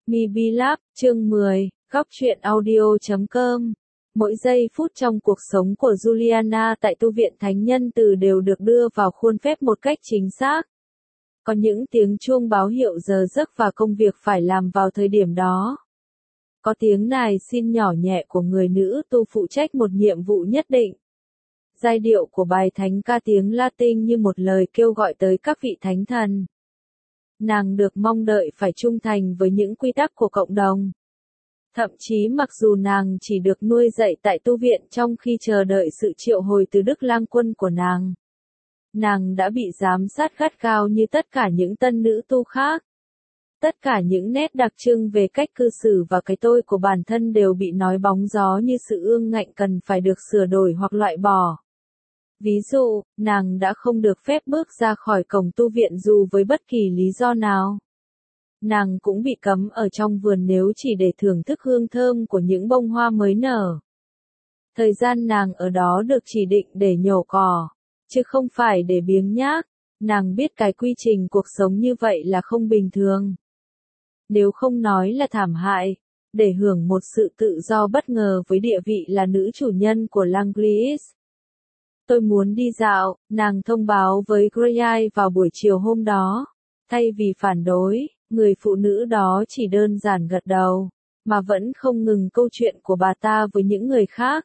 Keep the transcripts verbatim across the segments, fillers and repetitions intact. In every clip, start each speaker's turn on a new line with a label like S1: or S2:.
S1: MiBlog, chương mười, góc truyện audio chấm com. Mỗi giây phút trong cuộc sống của Juliana tại tu viện Thánh Nhân Từ đều được đưa vào khuôn phép một cách chính xác. Có những tiếng chuông báo hiệu giờ giấc và công việc phải làm vào thời điểm đó. Có tiếng nài xin nhỏ nhẹ của người nữ tu phụ trách một nhiệm vụ nhất định. Giai điệu của bài thánh ca tiếng Latin như một lời kêu gọi tới các vị thánh thần. Nàng được mong đợi phải trung thành với những quy tắc của cộng đồng. Thậm chí mặc dù nàng chỉ được nuôi dạy tại tu viện trong khi chờ đợi sự triệu hồi từ Đức Lang Quân của nàng. Nàng đã bị giám sát gắt gao như tất cả những tân nữ tu khác. Tất cả những nét đặc trưng về cách cư xử và cái tôi của bản thân đều bị nói bóng gió như sự ương ngạnh cần phải được sửa đổi hoặc loại bỏ. Ví dụ, nàng đã không được phép bước ra khỏi cổng tu viện dù với bất kỳ lý do nào. Nàng cũng bị cấm ở trong vườn nếu chỉ để thưởng thức hương thơm của những bông hoa mới nở. Thời gian nàng ở đó được chỉ định để nhổ cỏ, chứ không phải để biếng nhác. Nàng biết cái quy trình cuộc sống như vậy là không bình thường. Nếu không nói là thảm hại, để hưởng một sự tự do bất ngờ với địa vị là nữ chủ nhân của Langlis. Tôi muốn đi dạo, nàng thông báo với Grey vào buổi chiều hôm đó. Thay vì phản đối, người phụ nữ đó chỉ đơn giản gật đầu, mà vẫn không ngừng câu chuyện của bà ta với những người khác.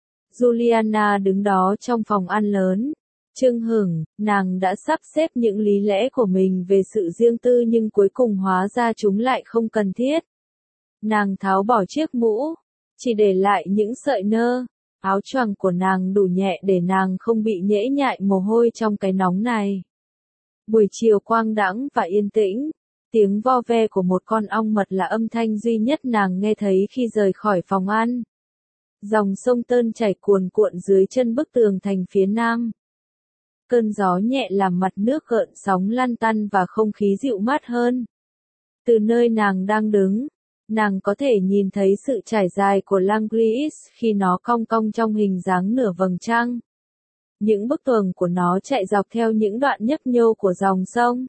S1: Juliana đứng đó trong phòng ăn lớn. Chưng hửng, nàng đã sắp xếp những lý lẽ của mình về sự riêng tư nhưng cuối cùng hóa ra chúng lại không cần thiết. Nàng tháo bỏ chiếc mũ, chỉ để lại những sợi nơ. Áo choàng của nàng đủ nhẹ để nàng không bị nhễ nhại mồ hôi trong cái nóng này. Buổi chiều quang đãng và yên tĩnh, tiếng vo ve của một con ong mật là âm thanh duy nhất nàng nghe thấy khi rời khỏi phòng ăn. Dòng sông Tơn chảy cuồn cuộn dưới chân bức tường thành phía nam. Cơn gió nhẹ làm mặt nước gợn sóng lăn tăn và không khí dịu mát hơn. Từ nơi nàng đang đứng, nàng có thể nhìn thấy sự trải dài của Langlis khi nó cong cong trong hình dáng nửa vầng trăng. Những bức tường của nó chạy dọc theo những đoạn nhấp nhô của dòng sông.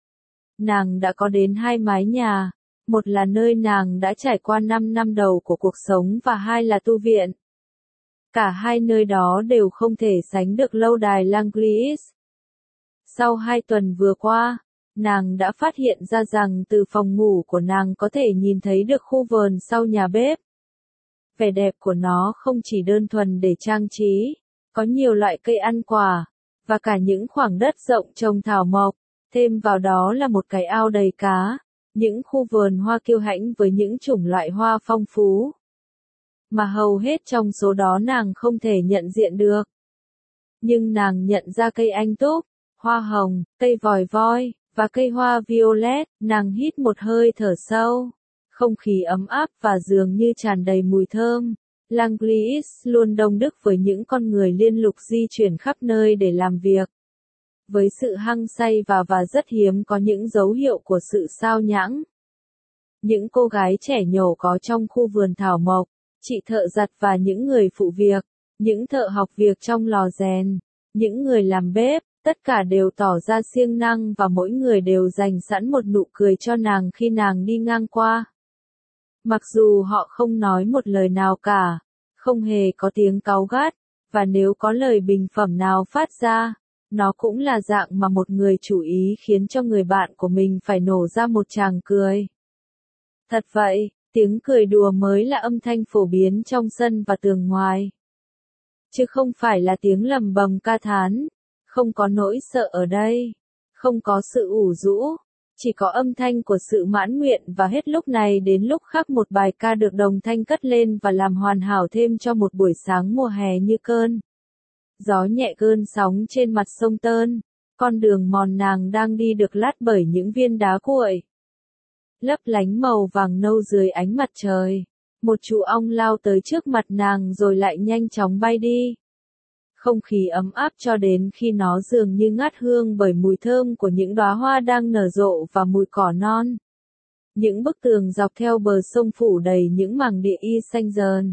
S1: Nàng đã có đến hai mái nhà, một là nơi nàng đã trải qua năm năm đầu của cuộc sống và hai là tu viện. Cả hai nơi đó đều không thể sánh được lâu đài Langlis. Sau hai tuần vừa qua, nàng đã phát hiện ra rằng từ phòng ngủ của nàng có thể nhìn thấy được khu vườn sau nhà bếp. Vẻ đẹp của nó không chỉ đơn thuần để trang trí, có nhiều loại cây ăn quả, và cả những khoảng đất rộng trồng thảo mộc, thêm vào đó là một cái ao đầy cá, những khu vườn hoa kiêu hãnh với những chủng loại hoa phong phú. Mà hầu hết trong số đó nàng không thể nhận diện được. Nhưng nàng nhận ra cây anh túc, hoa hồng, cây vòi voi, và cây hoa violet. Nàng hít một hơi thở sâu. Không khí ấm áp và dường như tràn đầy mùi thơm. Langlis luôn đông đúc với những con người liên lục di chuyển khắp nơi để làm việc. Với sự hăng say và và rất hiếm có những dấu hiệu của sự sao nhãng. Những cô gái trẻ nhổ có trong khu vườn thảo mộc, chị thợ giặt và những người phụ việc, những thợ học việc trong lò rèn, những người làm bếp, tất cả đều tỏ ra siêng năng và mỗi người đều dành sẵn một nụ cười cho nàng khi nàng đi ngang qua. Mặc dù họ không nói một lời nào cả, không hề có tiếng cáu gắt, và nếu có lời bình phẩm nào phát ra, nó cũng là dạng mà một người chủ ý khiến cho người bạn của mình phải nổ ra một tràng cười. Thật vậy, tiếng cười đùa mới là âm thanh phổ biến trong sân và tường ngoài. Chứ không phải là tiếng lầm bầm ca thán, không có nỗi sợ ở đây, không có sự ủ rũ, chỉ có âm thanh của sự mãn nguyện và hết lúc này đến lúc khác một bài ca được đồng thanh cất lên và làm hoàn hảo thêm cho một buổi sáng mùa hè như cơn gió nhẹ cơn sóng trên mặt sông Tơn. Con đường mòn nàng đang đi được lát bởi những viên đá cuội lấp lánh màu vàng nâu dưới ánh mặt trời. Một chú ong lao tới trước mặt nàng rồi lại nhanh chóng bay đi. Không khí ấm áp cho đến khi nó dường như ngát hương bởi mùi thơm của những đóa hoa đang nở rộ và mùi cỏ non. Những bức tường dọc theo bờ sông phủ đầy những mảng địa y xanh dờn.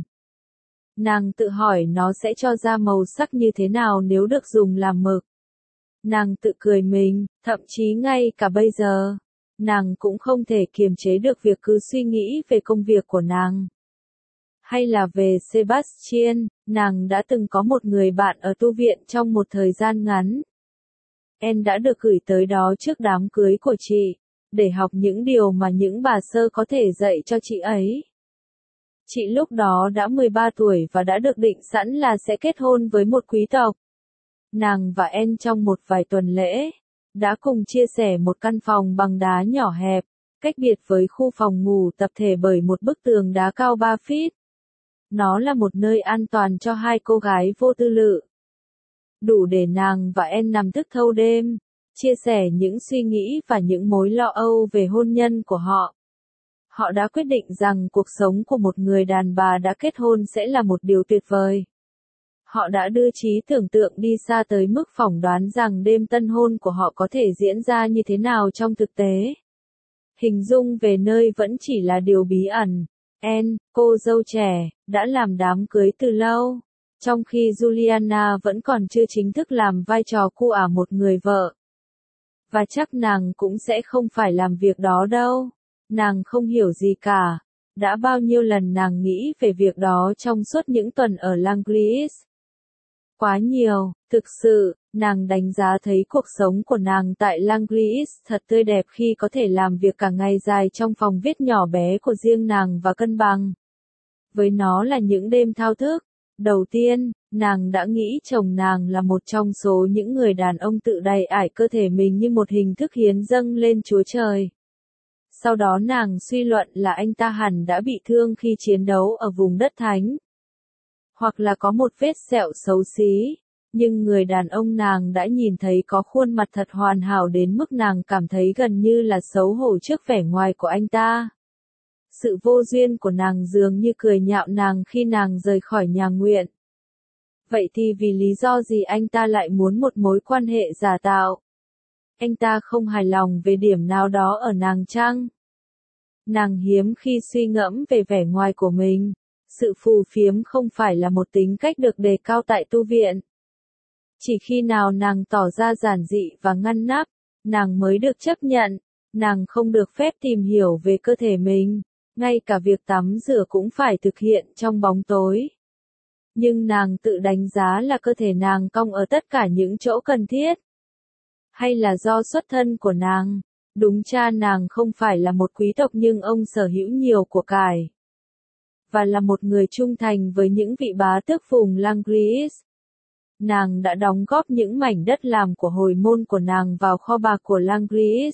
S1: Nàng tự hỏi nó sẽ cho ra màu sắc như thế nào nếu được dùng làm mực. Nàng tự cười mình, thậm chí ngay cả bây giờ, nàng cũng không thể kiềm chế được việc cứ suy nghĩ về công việc của nàng. Hay là về Sebastian, nàng đã từng có một người bạn ở tu viện trong một thời gian ngắn. Anne đã được gửi tới đó trước đám cưới của chị, để học những điều mà những bà sơ có thể dạy cho chị ấy. Chị lúc đó đã mười ba tuổi và đã được định sẵn là sẽ kết hôn với một quý tộc. Nàng và Anne trong một vài tuần lễ, đã cùng chia sẻ một căn phòng bằng đá nhỏ hẹp, cách biệt với khu phòng ngủ tập thể bởi một bức tường đá cao ba feet. Nó là một nơi an toàn cho hai cô gái vô tư lự. Đủ để nàng và Anne nằm thức thâu đêm, chia sẻ những suy nghĩ và những mối lo âu về hôn nhân của họ. Họ đã quyết định rằng cuộc sống của một người đàn bà đã kết hôn sẽ là một điều tuyệt vời. Họ đã đưa trí tưởng tượng đi xa tới mức phỏng đoán rằng đêm tân hôn của họ có thể diễn ra như thế nào trong thực tế. Hình dung về nơi vẫn chỉ là điều bí ẩn. Anne, cô dâu trẻ, đã làm đám cưới từ lâu, trong khi Juliana vẫn còn chưa chính thức làm vai trò cu ả một người vợ. Và chắc nàng cũng sẽ không phải làm việc đó đâu. Nàng không hiểu gì cả. Đã bao nhiêu lần nàng nghĩ về việc đó trong suốt những tuần ở Langlis. Quá nhiều, thực sự, nàng đánh giá thấy cuộc sống của nàng tại Langlis thật tươi đẹp khi có thể làm việc cả ngày dài trong phòng viết nhỏ bé của riêng nàng và cân bằng. Với nó là những đêm thao thức. Đầu tiên, nàng đã nghĩ chồng nàng là một trong số những người đàn ông tự đầy ải cơ thể mình như một hình thức hiến dâng lên Chúa Trời. Sau đó nàng suy luận là anh ta hẳn đã bị thương khi chiến đấu ở vùng đất thánh. Hoặc là có một vết sẹo xấu xí. Nhưng người đàn ông nàng đã nhìn thấy có khuôn mặt thật hoàn hảo đến mức nàng cảm thấy gần như là xấu hổ trước vẻ ngoài của anh ta. Sự vô duyên của nàng dường như cười nhạo nàng khi nàng rời khỏi nhà nguyện. Vậy thì vì lý do gì anh ta lại muốn một mối quan hệ giả tạo? Anh ta không hài lòng về điểm nào đó ở nàng chăng? Nàng hiếm khi suy ngẫm về vẻ ngoài của mình. Sự phù phiếm không phải là một tính cách được đề cao tại tu viện. Chỉ khi nào nàng tỏ ra giản dị và ngăn nắp, nàng mới được chấp nhận. Nàng không được phép tìm hiểu về cơ thể mình. Ngay cả việc tắm rửa cũng phải thực hiện trong bóng tối. Nhưng nàng tự đánh giá là cơ thể nàng cong ở tất cả những chỗ cần thiết. Hay là do xuất thân của nàng? Đúng cha nàng không phải là một quý tộc nhưng ông sở hữu nhiều của cải. Và là một người trung thành với những vị bá tước vùng Langlis. Nàng đã đóng góp những mảnh đất làm của hồi môn của nàng vào kho bạc của Langlis.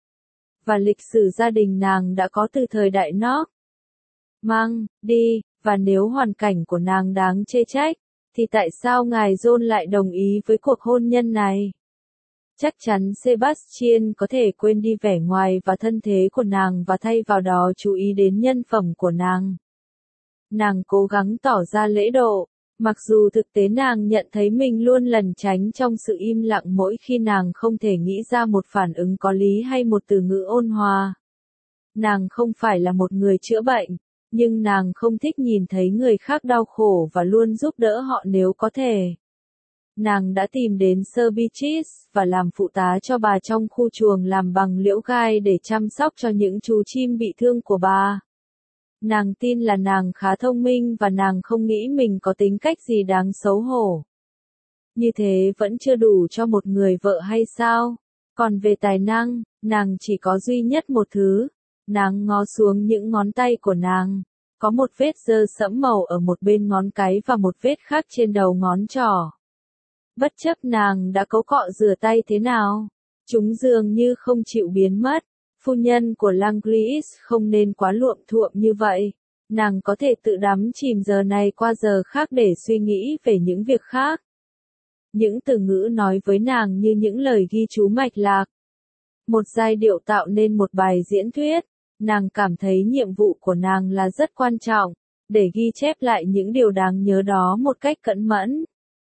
S1: Và lịch sử gia đình nàng đã có từ thời đại Knock. Mang, đi, và nếu hoàn cảnh của nàng đáng chê trách, thì tại sao ngài John lại đồng ý với cuộc hôn nhân này? Chắc chắn Sebastian có thể quên đi vẻ ngoài và thân thế của nàng và thay vào đó chú ý đến nhân phẩm của nàng. Nàng cố gắng tỏ ra lễ độ, mặc dù thực tế nàng nhận thấy mình luôn lẩn tránh trong sự im lặng mỗi khi nàng không thể nghĩ ra một phản ứng có lý hay một từ ngữ ôn hòa. Nàng không phải là một người chữa bệnh, nhưng nàng không thích nhìn thấy người khác đau khổ và luôn giúp đỡ họ nếu có thể. Nàng đã tìm đến Sir Beatrice và làm phụ tá cho bà trong khu chuồng làm bằng liễu gai để chăm sóc cho những chú chim bị thương của bà. Nàng tin là nàng khá thông minh và nàng không nghĩ mình có tính cách gì đáng xấu hổ. Như thế vẫn chưa đủ cho một người vợ hay sao? Còn về tài năng, nàng chỉ có duy nhất một thứ. Nàng ngó xuống những ngón tay của nàng. Có một vết dơ sẫm màu ở một bên ngón cái và một vết khác trên đầu ngón trỏ. Bất chấp nàng đã cấu cọ rửa tay thế nào, chúng dường như không chịu biến mất. Phu nhân của Langlis không nên quá luộm thuộm như vậy. Nàng có thể tự đắm chìm giờ này qua giờ khác để suy nghĩ về những việc khác. Những từ ngữ nói với nàng như những lời ghi chú mạch lạc. Một giai điệu tạo nên một bài diễn thuyết. Nàng cảm thấy nhiệm vụ của nàng là rất quan trọng, để ghi chép lại những điều đáng nhớ đó một cách cẩn mẫn,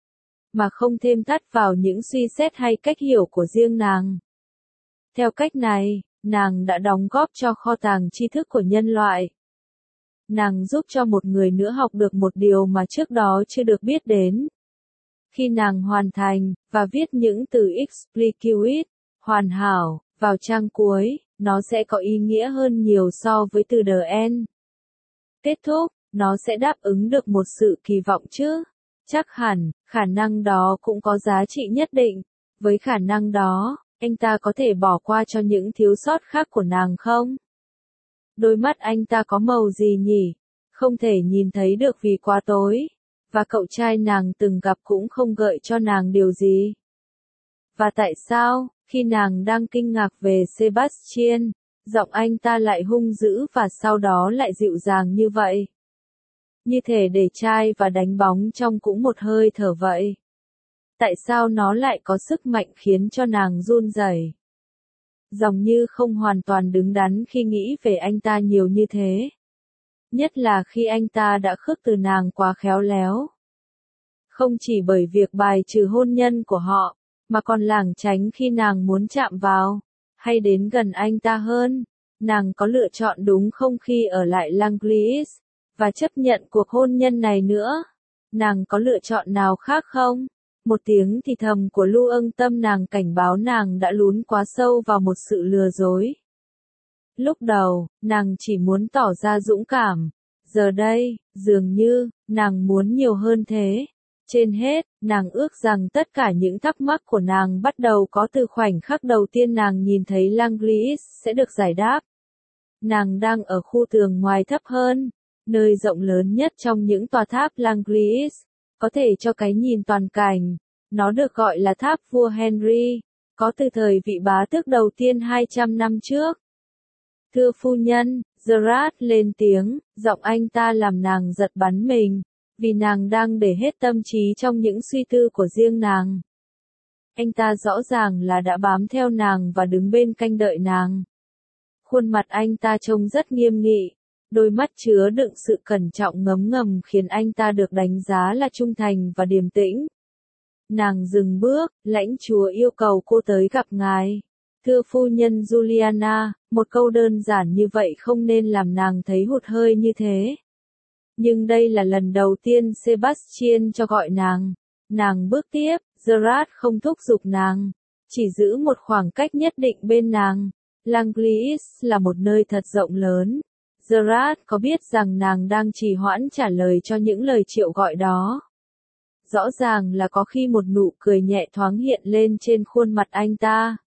S1: mà không thêm thắt vào những suy xét hay cách hiểu của riêng nàng. Theo cách này, nàng đã đóng góp cho kho tàng tri thức của nhân loại. Nàng giúp cho một người nữa học được một điều mà trước đó chưa được biết đến. Khi nàng hoàn thành, và viết những từ explicuit, hoàn hảo, vào trang cuối, nó sẽ có ý nghĩa hơn nhiều so với từ the end. Kết thúc, nó sẽ đáp ứng được một sự kỳ vọng chứ? Chắc hẳn, khả năng đó cũng có giá trị nhất định. Với khả năng đó, anh ta có thể bỏ qua cho những thiếu sót khác của nàng không? Đôi mắt anh ta có màu gì nhỉ? Không thể nhìn thấy được vì quá tối. Và cậu trai nàng từng gặp cũng không gợi cho nàng điều gì. Và tại sao, khi nàng đang kinh ngạc về Sebastian, giọng anh ta lại hung dữ và sau đó lại dịu dàng như vậy? Như thể để trai và đánh bóng trong cũng một hơi thở vậy. Tại sao nó lại có sức mạnh khiến cho nàng run rẩy? Dòng như không hoàn toàn đứng đắn khi nghĩ về anh ta nhiều như thế. Nhất là khi anh ta đã khước từ nàng quá khéo léo. Không chỉ bởi việc bài trừ hôn nhân của họ, mà còn lảng tránh khi nàng muốn chạm vào, hay đến gần anh ta hơn. Nàng có lựa chọn đúng không khi ở lại Langlis, và chấp nhận cuộc hôn nhân này nữa? Nàng có lựa chọn nào khác không? Một tiếng thì thầm của Lưu Ân tâm nàng cảnh báo nàng đã lún quá sâu vào một sự lừa dối. Lúc đầu, nàng chỉ muốn tỏ ra dũng cảm. Giờ đây, dường như, nàng muốn nhiều hơn thế. Trên hết, nàng ước rằng tất cả những thắc mắc của nàng bắt đầu có từ khoảnh khắc đầu tiên nàng nhìn thấy Langlis sẽ được giải đáp. Nàng đang ở khu tường ngoài thấp hơn, nơi rộng lớn nhất trong những tòa tháp Langlis, có thể cho cái nhìn toàn cảnh. Nó được gọi là tháp vua Henry, có từ thời vị bá tước đầu tiên hai trăm năm trước. Thưa phu nhân, Gerard lên tiếng, giọng anh ta làm nàng giật bắn mình, vì nàng đang để hết tâm trí trong những suy tư của riêng nàng. Anh ta rõ ràng là đã bám theo nàng và đứng bên canh đợi nàng. Khuôn mặt anh ta trông rất nghiêm nghị, đôi mắt chứa đựng sự cẩn trọng ngấm ngầm khiến anh ta được đánh giá là trung thành và điềm tĩnh. Nàng dừng bước, lãnh chúa yêu cầu cô tới gặp ngài. Thưa phu nhân Juliana, một câu đơn giản như vậy không nên làm nàng thấy hụt hơi như thế. Nhưng đây là lần đầu tiên Sebastian cho gọi nàng. Nàng bước tiếp, Gerard không thúc giục nàng, chỉ giữ một khoảng cách nhất định bên nàng. Langlis là một nơi thật rộng lớn. Gerard có biết rằng nàng đang trì hoãn trả lời cho những lời triệu gọi đó. Rõ ràng là có khi một nụ cười nhẹ thoáng hiện lên trên khuôn mặt anh ta.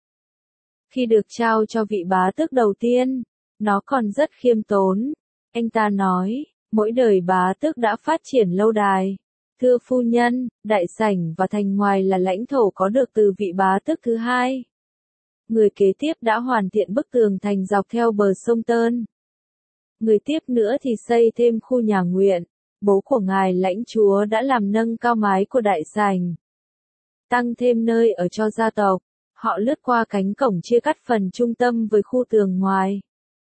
S1: Khi được trao cho vị bá tước đầu tiên, nó còn rất khiêm tốn. Anh ta nói, mỗi đời bá tước đã phát triển lâu đài. Thưa phu nhân, đại sảnh và thành ngoài là lãnh thổ có được từ vị bá tước thứ hai. Người kế tiếp đã hoàn thiện bức tường thành dọc theo bờ sông Tơn. Người tiếp nữa thì xây thêm khu nhà nguyện. Bố của ngài lãnh chúa đã làm nâng cao mái của đại sảnh, tăng thêm nơi ở cho gia tộc. Họ lướt qua cánh cổng chia cắt phần trung tâm với khu tường ngoài.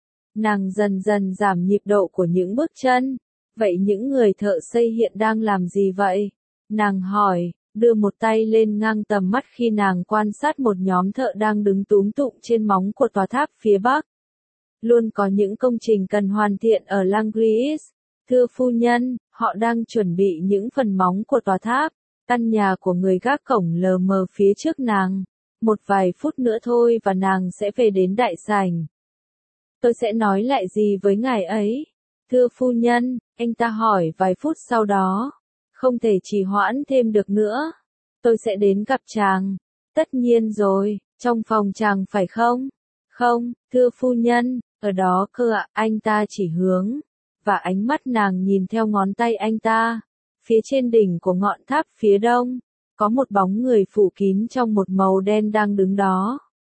S1: Nàng dần dần giảm nhịp độ của những bước chân. Vậy những người thợ xây hiện đang làm gì vậy? Nàng hỏi, đưa một tay lên ngang tầm mắt khi nàng quan sát một nhóm thợ đang đứng túm tụm trên móng của tòa tháp phía bắc. Luôn có những công trình cần hoàn thiện ở Langlis. Thưa phu nhân, họ đang chuẩn bị những phần móng của tòa tháp. Căn nhà của người gác cổng lờ mờ phía trước nàng. Một vài phút nữa thôi và nàng sẽ về đến đại sảnh. Tôi sẽ nói lại gì với ngài ấy? Thưa phu nhân, anh ta hỏi vài phút sau đó. Không thể trì hoãn thêm được nữa. Tôi sẽ đến gặp chàng. Tất nhiên rồi, trong phòng chàng phải không? Không, thưa phu nhân, ở đó cơ ạ, anh ta chỉ hướng. Và ánh mắt nàng nhìn theo ngón tay anh ta. Phía trên đỉnh của ngọn tháp phía đông, có một bóng người phủ kín trong một màu đen đang đứng đó.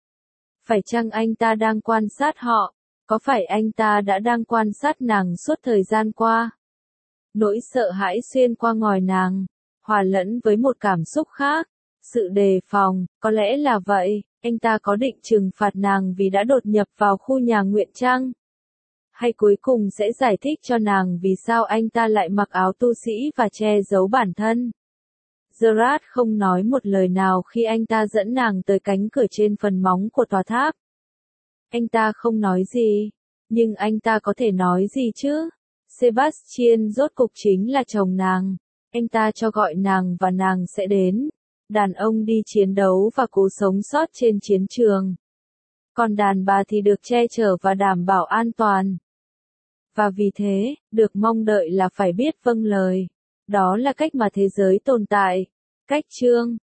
S1: Phải chăng anh ta đang quan sát họ? Có phải anh ta đã đang quan sát nàng suốt thời gian qua? Nỗi sợ hãi xuyên qua ngòi nàng, hòa lẫn với một cảm xúc khác. Sự đề phòng, có lẽ là vậy, anh ta có định trừng phạt nàng vì đã đột nhập vào khu nhà nguyện chăng? Hay cuối cùng sẽ giải thích cho nàng vì sao anh ta lại mặc áo tu sĩ và che giấu bản thân? Gerard không nói một lời nào khi anh ta dẫn nàng tới cánh cửa trên phần móng của tòa tháp. Anh ta không nói gì, nhưng anh ta có thể nói gì chứ? Sebastian rốt cục chính là chồng nàng. Anh ta cho gọi nàng và nàng sẽ đến. Đàn ông đi chiến đấu và cố sống sót trên chiến trường. còn đàn bà thì được che chở và đảm bảo an toàn. Và vì thế, được mong đợi là phải biết vâng lời. Đó là cách mà thế giới tồn tại. Cách chương